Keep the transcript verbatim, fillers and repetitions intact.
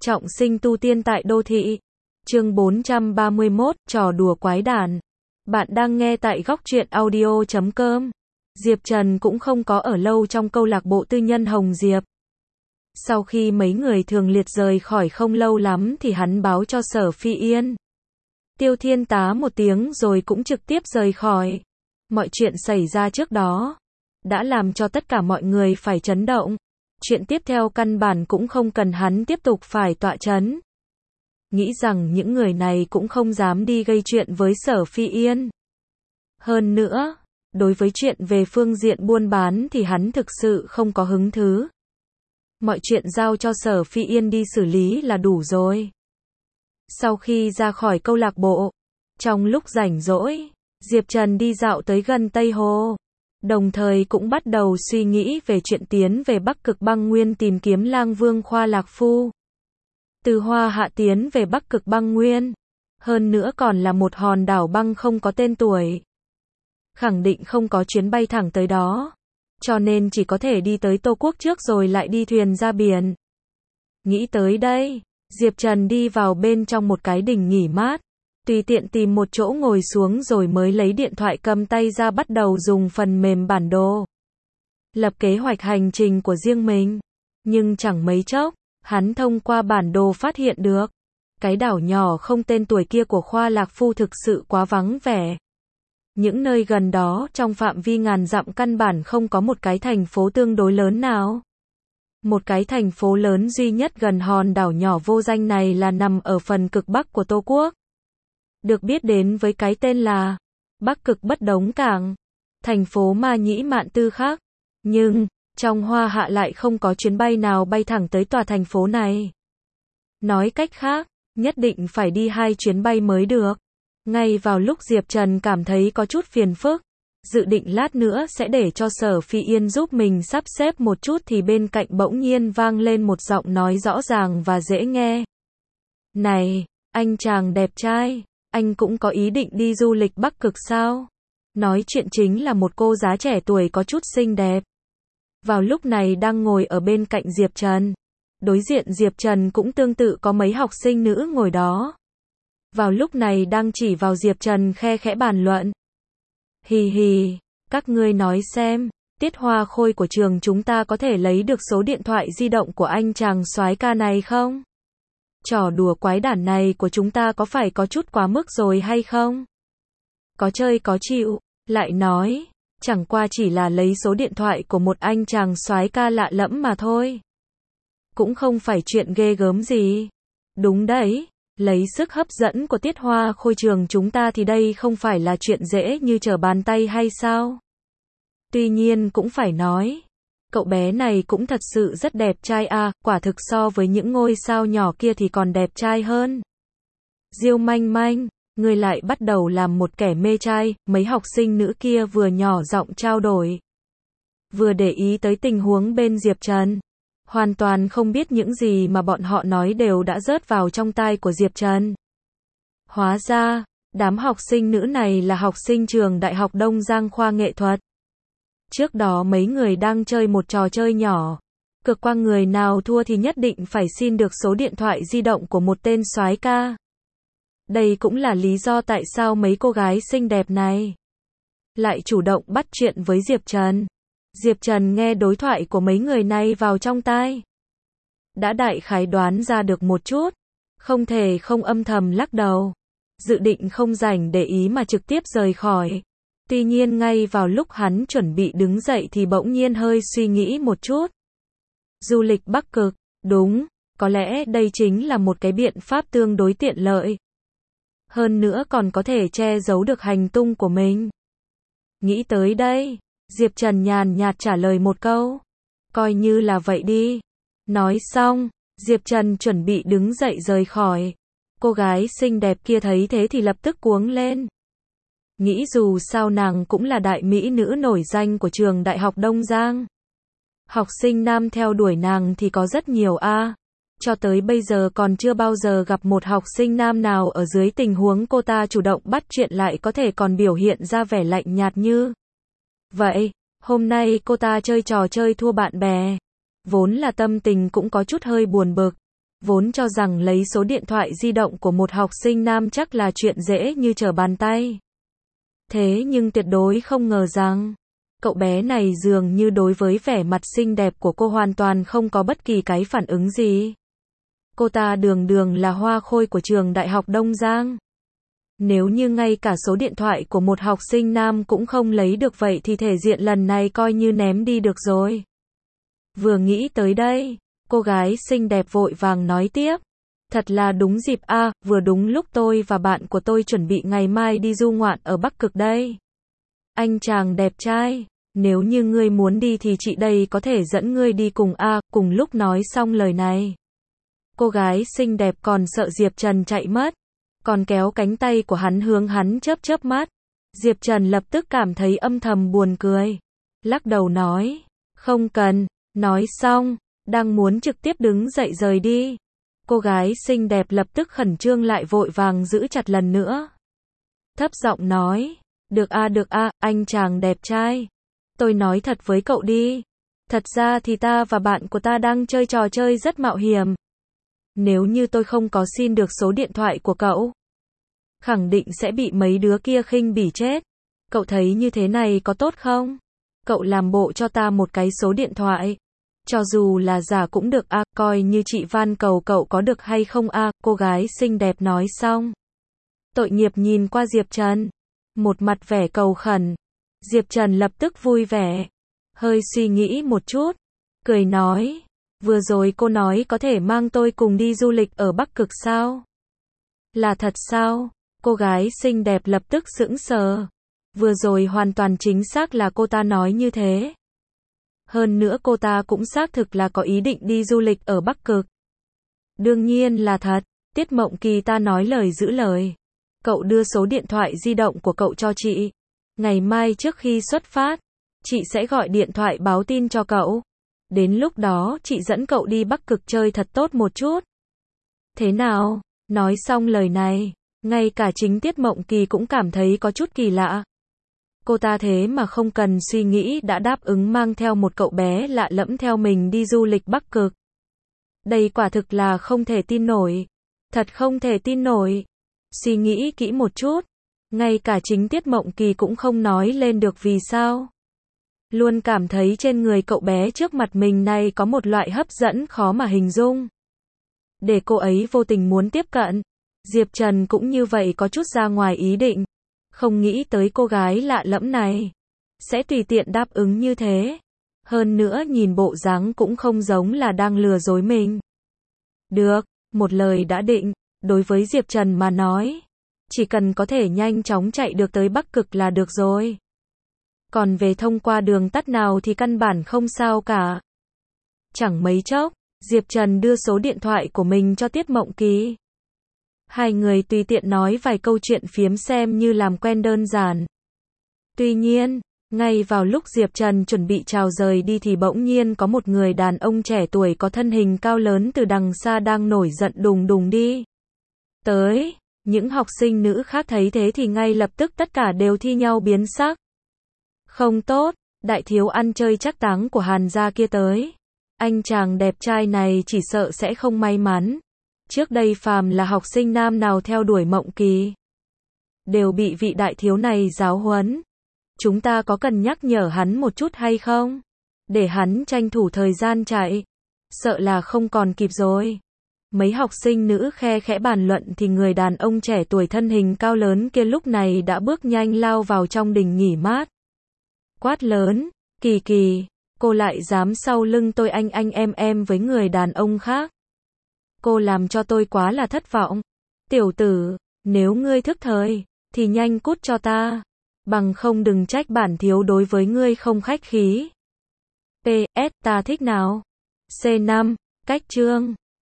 Trọng sinh tu tiên tại đô thị. Chương bốn trăm ba mươi mốt, trò đùa quái đản. Bạn đang nghe tại góc truyện audio chấm com. Diệp Trần cũng không có ở lâu trong câu lạc bộ tư nhân Hồng Diệp. Sau khi mấy người Thường Liệt rời khỏi không lâu lắm thì hắn báo cho Sở Phi Yên, Tiêu Thiên Tá một tiếng rồi cũng trực tiếp rời khỏi. Mọi chuyện xảy ra trước đó đã làm cho tất cả mọi người phải chấn động. Chuyện tiếp theo căn bản cũng không cần hắn tiếp tục phải tọa chấn. Nghĩ rằng những người này cũng không dám đi gây chuyện với Sở Phi Yên. Hơn nữa, đối với chuyện về phương diện buôn bán thì hắn thực sự không có hứng thú. Mọi chuyện giao cho Sở Phi Yên đi xử lý là đủ rồi. Sau khi ra khỏi câu lạc bộ, trong lúc rảnh rỗi, Diệp Trần đi dạo tới gần Tây Hồ. Đồng thời cũng bắt đầu suy nghĩ về chuyện tiến về Bắc Cực Băng Nguyên tìm kiếm Lang Vương Khoa Lạc Phu. Từ Hoa Hạ tiến về Bắc Cực Băng Nguyên, hơn nữa còn là một hòn đảo băng không có tên tuổi. Khẳng định không có chuyến bay thẳng tới đó, cho nên chỉ có thể đi tới Tô Quốc trước rồi lại đi thuyền ra biển. Nghĩ tới đây, Diệp Trần đi vào bên trong một cái đình nghỉ mát, tùy tiện tìm một chỗ ngồi xuống rồi mới lấy điện thoại cầm tay ra bắt đầu dùng phần mềm bản đồ, lập kế hoạch hành trình của riêng mình. Nhưng chẳng mấy chốc, hắn thông qua bản đồ phát hiện được, cái đảo nhỏ không tên tuổi kia của Khoa Lạc Phu thực sự quá vắng vẻ. Những nơi gần đó trong phạm vi ngàn dặm căn bản không có một cái thành phố tương đối lớn nào. Một cái thành phố lớn duy nhất gần hòn đảo nhỏ vô danh này là nằm ở phần cực bắc của Tô Quốc, được biết đến với cái tên là Bắc Cực Bất Đống Cảng, thành phố Ma Nhĩ Mạn Tư khác. Nhưng, trong Hoa Hạ lại không có chuyến bay nào bay thẳng tới tòa thành phố này. Nói cách khác, nhất định phải đi hai chuyến bay mới được. Ngay vào lúc Diệp Trần cảm thấy có chút phiền phức, dự định lát nữa sẽ để cho Sở Phi Yên giúp mình sắp xếp một chút thì bên cạnh bỗng nhiên vang lên một giọng nói rõ ràng và dễ nghe. Này, anh chàng đẹp trai, anh cũng có ý định đi du lịch Bắc Cực sao? Nói chuyện chính là một cô giá trẻ tuổi có chút xinh đẹp. Vào lúc này đang ngồi ở bên cạnh Diệp Trần. Đối diện Diệp Trần cũng tương tự có mấy học sinh nữ ngồi đó. Vào lúc này đang chỉ vào Diệp Trần khe khẽ bàn luận. Hì hì, các ngươi nói xem, Tiết Hoa Khôi của trường chúng ta có thể lấy được số điện thoại di động của anh chàng soái ca này không? Trò đùa quái đản này của chúng ta có phải có chút quá mức rồi hay không? Có chơi có chịu, lại nói, chẳng qua chỉ là lấy số điện thoại của một anh chàng soái ca lạ lẫm mà thôi. Cũng không phải chuyện ghê gớm gì. Đúng đấy, lấy sức hấp dẫn của Tiết Hoa Khôi trường chúng ta thì đây không phải là chuyện dễ như trở bàn tay hay sao? Tuy nhiên cũng phải nói, cậu bé này cũng thật sự rất đẹp trai à, quả thực so với những ngôi sao nhỏ kia thì còn đẹp trai hơn. Diêu Manh Manh, ngươi lại bắt đầu làm một kẻ mê trai, mấy học sinh nữ kia vừa nhỏ giọng trao đổi, vừa để ý tới tình huống bên Diệp Trần. Hoàn toàn không biết những gì mà bọn họ nói đều đã rớt vào trong tai của Diệp Trần. Hóa ra, đám học sinh nữ này là học sinh trường Đại học Đông Giang khoa nghệ thuật. Trước đó mấy người đang chơi một trò chơi nhỏ. Cực quang người nào thua thì nhất định phải xin được số điện thoại di động của một tên soái ca. Đây cũng là lý do tại sao mấy cô gái xinh đẹp này lại chủ động bắt chuyện với Diệp Trần. Diệp Trần nghe đối thoại của mấy người này vào trong tai, đã đại khái đoán ra được một chút, không thể không âm thầm lắc đầu, dự định không rảnh để ý mà trực tiếp rời khỏi. Tuy nhiên ngay vào lúc hắn chuẩn bị đứng dậy thì bỗng nhiên hơi suy nghĩ một chút. Du lịch Bắc Cực, đúng, có lẽ đây chính là một cái biện pháp tương đối tiện lợi. Hơn nữa còn có thể che giấu được hành tung của mình. Nghĩ tới đây, Diệp Trần nhàn nhạt trả lời một câu. Coi như là vậy đi. Nói xong, Diệp Trần chuẩn bị đứng dậy rời khỏi. Cô gái xinh đẹp kia thấy thế thì lập tức cuống lên. Nghĩ dù sao nàng cũng là đại mỹ nữ nổi danh của trường Đại học Đông Giang. Học sinh nam theo đuổi nàng thì có rất nhiều a. Cho tới bây giờ còn chưa bao giờ gặp một học sinh nam nào ở dưới tình huống cô ta chủ động bắt chuyện lại có thể còn biểu hiện ra vẻ lạnh nhạt như vậy. Hôm nay cô ta chơi trò chơi thua bạn bè. Vốn là tâm tình cũng có chút hơi buồn bực. vốn cho rằng lấy số điện thoại di động của một học sinh nam chắc là chuyện dễ như trở bàn tay. Thế nhưng tuyệt đối không ngờ rằng, cậu bé này dường như đối với vẻ mặt xinh đẹp của cô hoàn toàn không có bất kỳ cái phản ứng gì. Cô ta đường đường là hoa khôi của trường Đại học Đông Giang. Nếu như ngay cả số điện thoại của một học sinh nam cũng không lấy được vậy thì thể diện lần này coi như ném đi được rồi. Vừa nghĩ tới đây, cô gái xinh đẹp vội vàng nói tiếp. Thật là đúng dịp a, à, vừa đúng lúc tôi và bạn của tôi chuẩn bị ngày mai đi du ngoạn ở Bắc Cực đây. Anh chàng đẹp trai, nếu như ngươi muốn đi thì chị đây có thể dẫn ngươi đi cùng a, à, cùng lúc nói xong lời này. Cô gái xinh đẹp còn sợ Diệp Trần chạy mất, còn kéo cánh tay của hắn hướng hắn chớp chớp mắt. Diệp Trần lập tức cảm thấy âm thầm buồn cười, lắc đầu nói, không cần, nói xong, đang muốn trực tiếp đứng dậy rời đi. Cô gái xinh đẹp lập tức khẩn trương lại vội vàng giữ chặt lần nữa. Thấp giọng nói, được a được a, anh chàng đẹp trai. Tôi nói thật với cậu đi. Thật ra thì ta và bạn của ta đang chơi trò chơi rất mạo hiểm. Nếu như tôi không có xin được số điện thoại của cậu, khẳng định sẽ bị mấy đứa kia khinh bỉ chết. Cậu thấy như thế này có tốt không? Cậu làm bộ cho ta một cái số điện thoại. Cho dù là giả cũng được a, à, coi như chị van cầu cậu có được hay không a, à, cô gái xinh đẹp nói xong. Tội nghiệp nhìn qua Diệp Trần, một mặt vẻ cầu khẩn. Diệp Trần lập tức vui vẻ, hơi suy nghĩ một chút, cười nói, vừa rồi cô nói có thể mang tôi cùng đi du lịch ở Bắc Cực sao? Là thật sao? Cô gái xinh đẹp lập tức sững sờ. Vừa rồi hoàn toàn chính xác là cô ta nói như thế. Hơn nữa cô ta cũng xác thực là có ý định đi du lịch ở Bắc Cực. Đương nhiên là thật, Tiết Mộng Kỳ ta nói lời giữ lời. Cậu đưa số điện thoại di động của cậu cho chị. Ngày mai trước khi xuất phát, chị sẽ gọi điện thoại báo tin cho cậu. Đến lúc đó chị dẫn cậu đi Bắc Cực chơi thật tốt một chút. Thế nào? Nói xong lời này, ngay cả chính Tiết Mộng Kỳ cũng cảm thấy có chút kỳ lạ. Cô ta thế mà không cần suy nghĩ đã đáp ứng mang theo một cậu bé lạ lẫm theo mình đi du lịch Bắc Cực. Đây quả thực là không thể tin nổi. Thật không thể tin nổi. Suy nghĩ kỹ một chút, ngay cả chính Tiết Mộng Kỳ cũng không nói lên được vì sao. Luôn cảm thấy trên người cậu bé trước mặt mình này có một loại hấp dẫn khó mà hình dung. Để cô ấy vô tình muốn tiếp cận. Diệp Trần cũng như vậy có chút ra ngoài ý định. Không nghĩ tới cô gái lạ lẫm này sẽ tùy tiện đáp ứng như thế. Hơn nữa nhìn bộ dáng cũng không giống là đang lừa dối mình. Được, một lời đã định, đối với Diệp Trần mà nói, chỉ cần có thể nhanh chóng chạy được tới Bắc Cực là được rồi. Còn về thông qua đường tắt nào thì căn bản không sao cả. Chẳng mấy chốc, Diệp Trần đưa số điện thoại của mình cho Tiết Mộng Kỳ. Hai người tùy tiện nói vài câu chuyện phiếm xem như làm quen đơn giản. Tuy nhiên, ngay vào lúc Diệp Trần chuẩn bị chào rời đi thì bỗng nhiên có một người đàn ông trẻ tuổi có thân hình cao lớn từ đằng xa đang nổi giận đùng đùng đi tới. Những học sinh nữ khác thấy thế thì ngay lập tức tất cả đều thi nhau biến sắc. Không tốt, đại thiếu ăn chơi trác táng của Hàn gia kia tới. Anh chàng đẹp trai này chỉ sợ sẽ không may mắn. Trước đây phàm là học sinh nam nào theo đuổi Mộng Kỳ, đều bị vị đại thiếu này giáo huấn. Chúng ta có cần nhắc nhở hắn một chút hay không? Để hắn tranh thủ thời gian chạy. Sợ là không còn kịp rồi. Mấy học sinh nữ khe khẽ bàn luận thì người đàn ông trẻ tuổi thân hình cao lớn kia lúc này đã bước nhanh lao vào trong đình nghỉ mát. Quát lớn, Kỳ Kỳ, cô lại dám sau lưng tôi anh anh em em với người đàn ông khác. Cô làm cho tôi quá là thất vọng. Tiểu tử, nếu ngươi thức thời, thì nhanh cút cho ta. Bằng không đừng trách bản thiếu đối với ngươi không khách khí. pê ét ta thích nào? xê năm, cách chương.